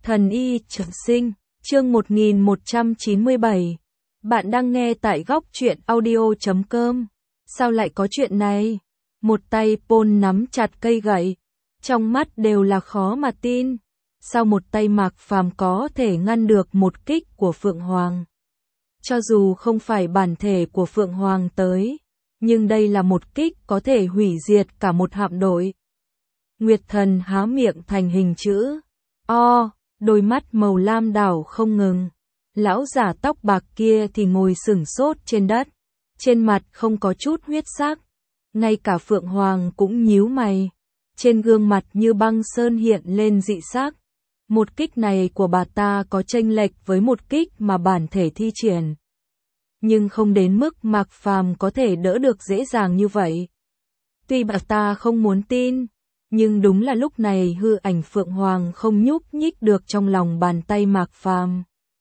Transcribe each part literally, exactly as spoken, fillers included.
Thần y trường sinh, chương một nghìn một trăm chín mươi bảy. Bạn đang nghe tại góc truyện audio chấm com. Sao lại có chuyện này? Một tay Paul nắm chặt cây gậy, trong mắt đều là khó mà tin. Sao một tay Mạc Phàm có thể ngăn được một kích của Phượng Hoàng? Cho dù không phải bản thể của Phượng Hoàng tới, nhưng đây là một kích có thể hủy diệt cả một hạm đội. Nguyệt Thần há miệng thành hình chữ O, đôi mắt màu lam đảo không ngừng. Lão giả tóc bạc kia thì ngồi sửng sốt trên đất, trên mặt không có chút huyết sắc. Ngay cả Phượng Hoàng cũng nhíu mày, trên gương mặt như băng sơn hiện lên dị sắc. Một kích này của bà ta có chênh lệch với một kích mà bản thể thi triển, nhưng không đến mức Mạc Phàm có thể đỡ được dễ dàng như vậy. Tuy bà ta không muốn tin, nhưng đúng là lúc này hư ảnh Phượng Hoàng không nhúc nhích được trong lòng bàn tay Mạc Phàm.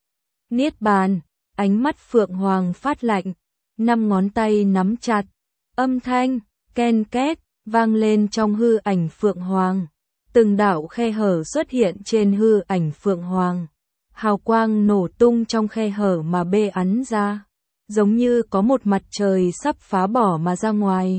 Niết bàn, ánh mắt Phượng Hoàng phát lạnh, năm ngón tay nắm chặt, âm thanh ken két vang lên trong hư ảnh Phượng Hoàng. Từng đạo khe hở xuất hiện trên hư ảnh Phượng Hoàng, hào quang nổ tung trong khe hở mà bê ắn ra, giống như có một mặt trời sắp phá bỏ mà ra ngoài.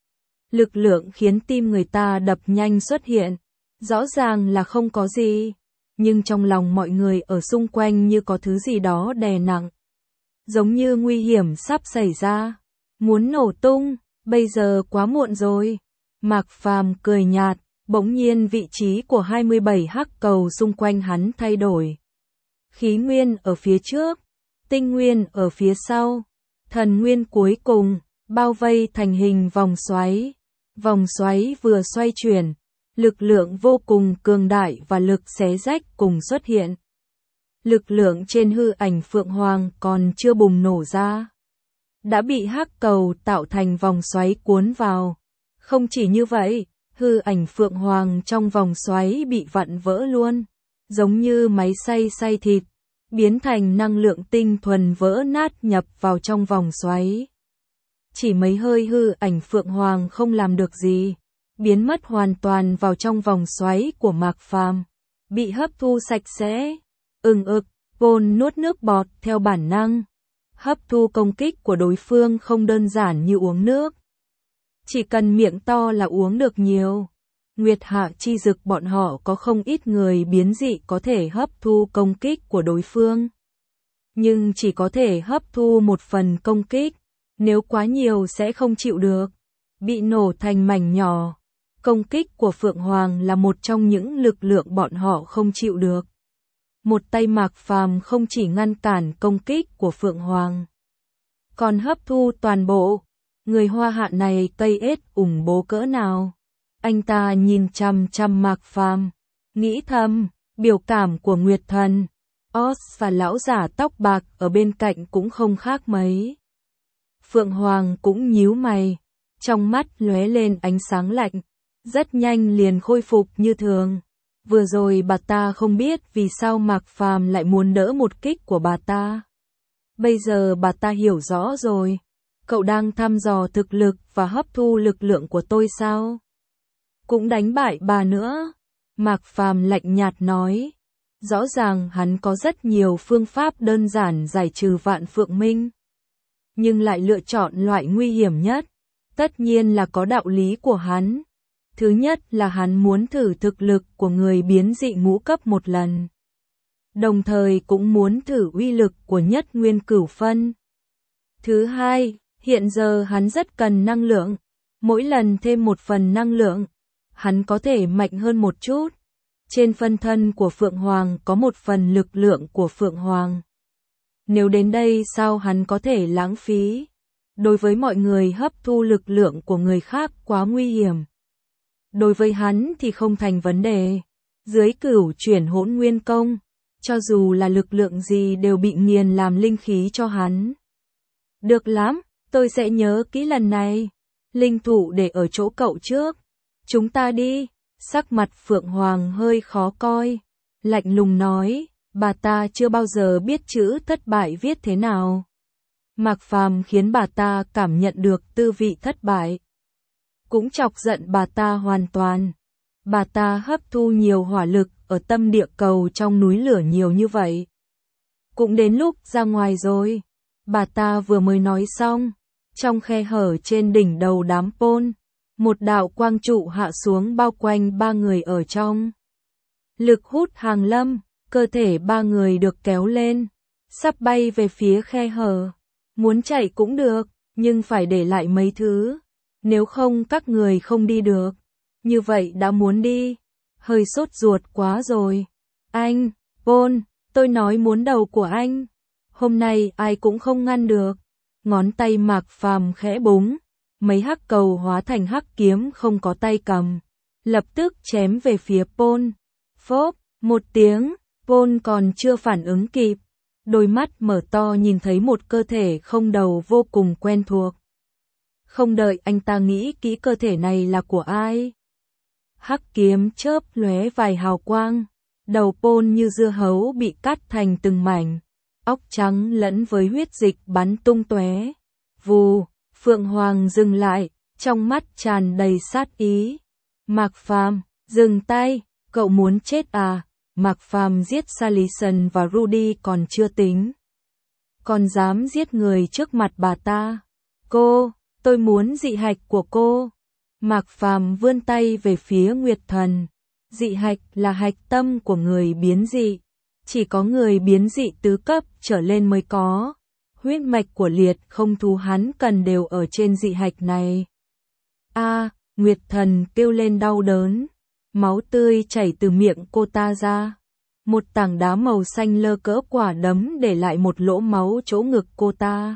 Lực lượng khiến tim người ta đập nhanh xuất hiện, rõ ràng là không có gì, nhưng trong lòng mọi người ở xung quanh như có thứ gì đó đè nặng, giống như nguy hiểm sắp xảy ra, muốn nổ tung, bây giờ quá muộn rồi. Mạc Phàm cười nhạt, bỗng nhiên vị trí của hai mươi bảy hắc cầu xung quanh hắn thay đổi. Khí nguyên ở phía trước, tinh nguyên ở phía sau, thần nguyên cuối cùng, bao vây thành hình vòng xoáy. Vòng xoáy vừa xoay chuyển, lực lượng vô cùng cường đại và lực xé rách cùng xuất hiện. Lực lượng trên hư ảnh Phượng Hoàng còn chưa bùng nổ ra, đã bị hắc cầu tạo thành vòng xoáy cuốn vào. Không chỉ như vậy, hư ảnh Phượng Hoàng trong vòng xoáy bị vặn vỡ luôn, giống như máy xay xay thịt, biến thành năng lượng tinh thuần vỡ nát nhập vào trong vòng xoáy. Chỉ mấy hơi hư ảnh Phượng Hoàng không làm được gì, biến mất hoàn toàn vào trong vòng xoáy của Mạc Phàm, bị hấp thu sạch sẽ. Ừng ực, Paul nuốt nước bọt theo bản năng. Hấp thu công kích của đối phương không đơn giản như uống nước, chỉ cần miệng to là uống được nhiều. Nguyệt Hạ Chi Dực bọn họ có không ít người biến dị có thể hấp thu công kích của đối phương, nhưng chỉ có thể hấp thu một phần công kích. Nếu quá nhiều sẽ không chịu được, bị nổ thành mảnh nhỏ. Công kích của Phượng Hoàng là một trong những lực lượng bọn họ không chịu được. Một tay Mạc Phàm không chỉ ngăn cản công kích của Phượng Hoàng, còn hấp thu toàn bộ. Người Hoa Hạ này cây ết ủng bố cỡ nào? Anh ta nhìn chằm chằm Mạc Phàm, nghĩ thầm, biểu cảm của Nguyệt Thần, Oz và lão giả tóc bạc ở bên cạnh cũng không khác mấy. Phượng Hoàng cũng nhíu mày, trong mắt lóe lên ánh sáng lạnh, rất nhanh liền khôi phục như thường. Vừa rồi bà ta không biết vì sao Mạc Phàm lại muốn đỡ một kích của bà ta. Bây giờ bà ta hiểu rõ rồi. Cậu đang thăm dò thực lực và hấp thu lực lượng của tôi sao? Cũng đánh bại bà nữa. Mạc Phàm lạnh nhạt nói. Rõ ràng hắn có rất nhiều phương pháp đơn giản giải trừ Vạn Phượng Minh, nhưng lại lựa chọn loại nguy hiểm nhất. Tất nhiên là có đạo lý của hắn. Thứ nhất là hắn muốn thử thực lực của người biến dị ngũ cấp một lần, đồng thời cũng muốn thử uy lực của nhất nguyên cửu phân. Thứ hai, hiện giờ hắn rất cần năng lượng. Mỗi lần thêm một phần năng lượng, hắn có thể mạnh hơn một chút. Trên phân thân của Phượng Hoàng có một phần lực lượng của Phượng Hoàng. Nếu đến đây sao hắn có thể lãng phí? Đối với mọi người hấp thu lực lượng của người khác quá nguy hiểm. Đối với hắn thì không thành vấn đề. Dưới cửu chuyển hỗn nguyên công, cho dù là lực lượng gì đều bị nghiền làm linh khí cho hắn. Được lắm, tôi sẽ nhớ kỹ lần này. Linh thụ để ở chỗ cậu trước. Chúng ta đi. Sắc mặt Phượng Hoàng hơi khó coi, lạnh lùng nói. Bà ta chưa bao giờ biết chữ thất bại viết thế nào. Mạc Phàm khiến bà ta cảm nhận được tư vị thất bại, cũng chọc giận bà ta hoàn toàn. Bà ta hấp thu nhiều hỏa lực ở tâm địa cầu trong núi lửa nhiều như vậy. Cũng đến lúc ra ngoài rồi. Bà ta vừa mới nói xong, trong khe hở trên đỉnh đầu đám pôn, một đạo quang trụ hạ xuống bao quanh ba người ở trong. Lực hút hàng lâm, cơ thể ba người được kéo lên, sắp bay về phía khe hở. Muốn chạy cũng được, nhưng phải để lại mấy thứ, nếu không các người không đi được. Như vậy đã muốn đi, hơi sốt ruột quá rồi. Anh, Paul, tôi nói muốn đầu của anh. Hôm nay ai cũng không ngăn được. Ngón tay Mạc Phàm khẽ búng, mấy hắc cầu hóa thành hắc kiếm không có tay cầm, lập tức chém về phía Paul. Phốp, một tiếng, Paul còn chưa phản ứng kịp, đôi mắt mở to nhìn thấy một cơ thể không đầu vô cùng quen thuộc. Không đợi anh ta nghĩ kỹ cơ thể này là của ai, hắc kiếm chớp lóe vài hào quang, đầu Paul như dưa hấu bị cắt thành từng mảnh, óc trắng lẫn với huyết dịch bắn tung tóe. Vù, Phượng Hoàng dừng lại, trong mắt tràn đầy sát ý. Mạc Phàm, dừng tay, cậu muốn chết à? Mạc Phàm giết Salison và Rudy còn chưa tính, còn dám giết người trước mặt bà ta. Cô, tôi muốn dị hạch của cô. Mạc Phàm vươn tay về phía Nguyệt Thần. Dị hạch là hạch tâm của người biến dị, chỉ có người biến dị tứ cấp trở lên mới có. Huyết mạch của liệt không thú hắn cần đều ở trên dị hạch này. A, à, Nguyệt Thần kêu lên đau đớn, máu tươi chảy từ miệng cô ta ra. Một tảng đá màu xanh lơ cỡ quả đấm để lại một lỗ máu chỗ ngực cô ta.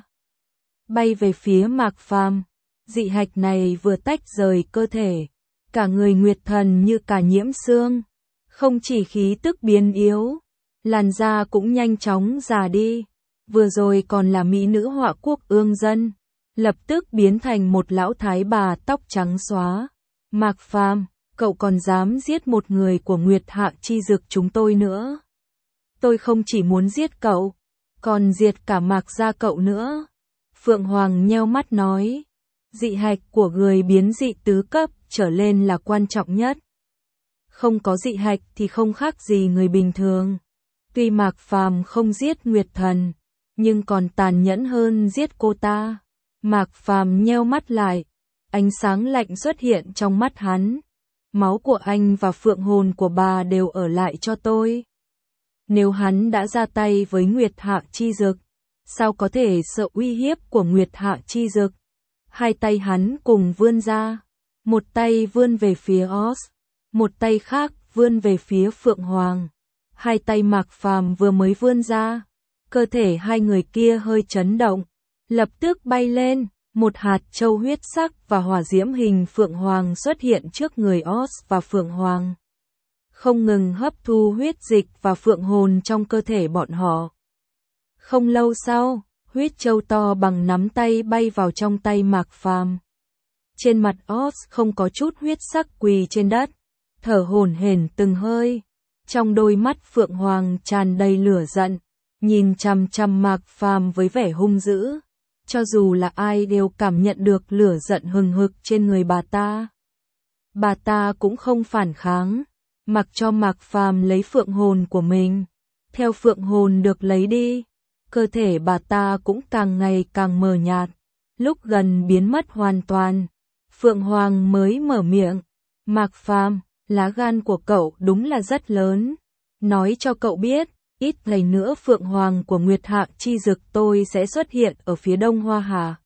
Bay về phía Mạc Phàm, dị hạch này vừa tách rời cơ thể, cả người Nguyệt Thần như cả nhiễm xương, không chỉ khí tức biến yếu, làn da cũng nhanh chóng già đi. Vừa rồi còn là mỹ nữ họa quốc ương dân, lập tức biến thành một lão thái bà tóc trắng xóa. Mạc Phàm, cậu còn dám giết một người của Nguyệt Hạ Chi Dực chúng tôi nữa. Tôi không chỉ muốn giết cậu, còn diệt cả Mạc gia cậu nữa. Phượng Hoàng nheo mắt nói, dị hạch của người biến dị tứ cấp trở lên là quan trọng nhất. Không có dị hạch thì không khác gì người bình thường. Tuy Mạc Phàm không giết Nguyệt Thần, nhưng còn tàn nhẫn hơn giết cô ta. Mạc Phàm nheo mắt lại, ánh sáng lạnh xuất hiện trong mắt hắn. Máu của anh và phượng hồn của bà đều ở lại cho tôi. Nếu hắn đã ra tay với Nguyệt Hạ Chi Dực, sao có thể sợ uy hiếp của Nguyệt Hạ Chi Dực? Hai tay hắn cùng vươn ra, một tay vươn về phía Oz, một tay khác vươn về phía Phượng Hoàng. Hai tay Mạc Phàm vừa mới vươn ra, cơ thể hai người kia hơi chấn động, lập tức bay lên, một hạt châu huyết sắc và hỏa diễm hình Phượng Hoàng xuất hiện trước người Oz và Phượng Hoàng, không ngừng hấp thu huyết dịch và phượng hồn trong cơ thể bọn họ. Không lâu sau, huyết châu to bằng nắm tay bay vào trong tay Mạc Phàm. Trên mặt Oz không có chút huyết sắc quỳ trên đất, thở hổn hển từng hơi. Trong đôi mắt Phượng Hoàng tràn đầy lửa giận, nhìn chằm chằm Mạc Phàm với vẻ hung dữ. Cho dù là ai đều cảm nhận được lửa giận hừng hực trên người bà ta. Bà ta cũng không phản kháng, mặc cho Mạc Phàm lấy phượng hồn của mình. Theo phượng hồn được lấy đi, cơ thể bà ta cũng càng ngày càng mờ nhạt, lúc gần biến mất hoàn toàn. Phượng Hoàng mới mở miệng, Mạc Phàm, lá gan của cậu đúng là rất lớn. Nói cho cậu biết, ít ngày nữa Phượng Hoàng của Nguyệt Hạ Chi Dực tôi sẽ xuất hiện ở phía đông Hoa Hà.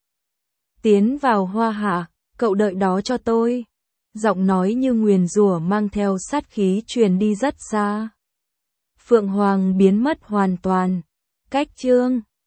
Tiến vào Hoa Hà, cậu đợi đó cho tôi. Giọng nói như nguyền rủa mang theo sát khí truyền đi rất xa. Phượng Hoàng biến mất hoàn toàn. Cách chương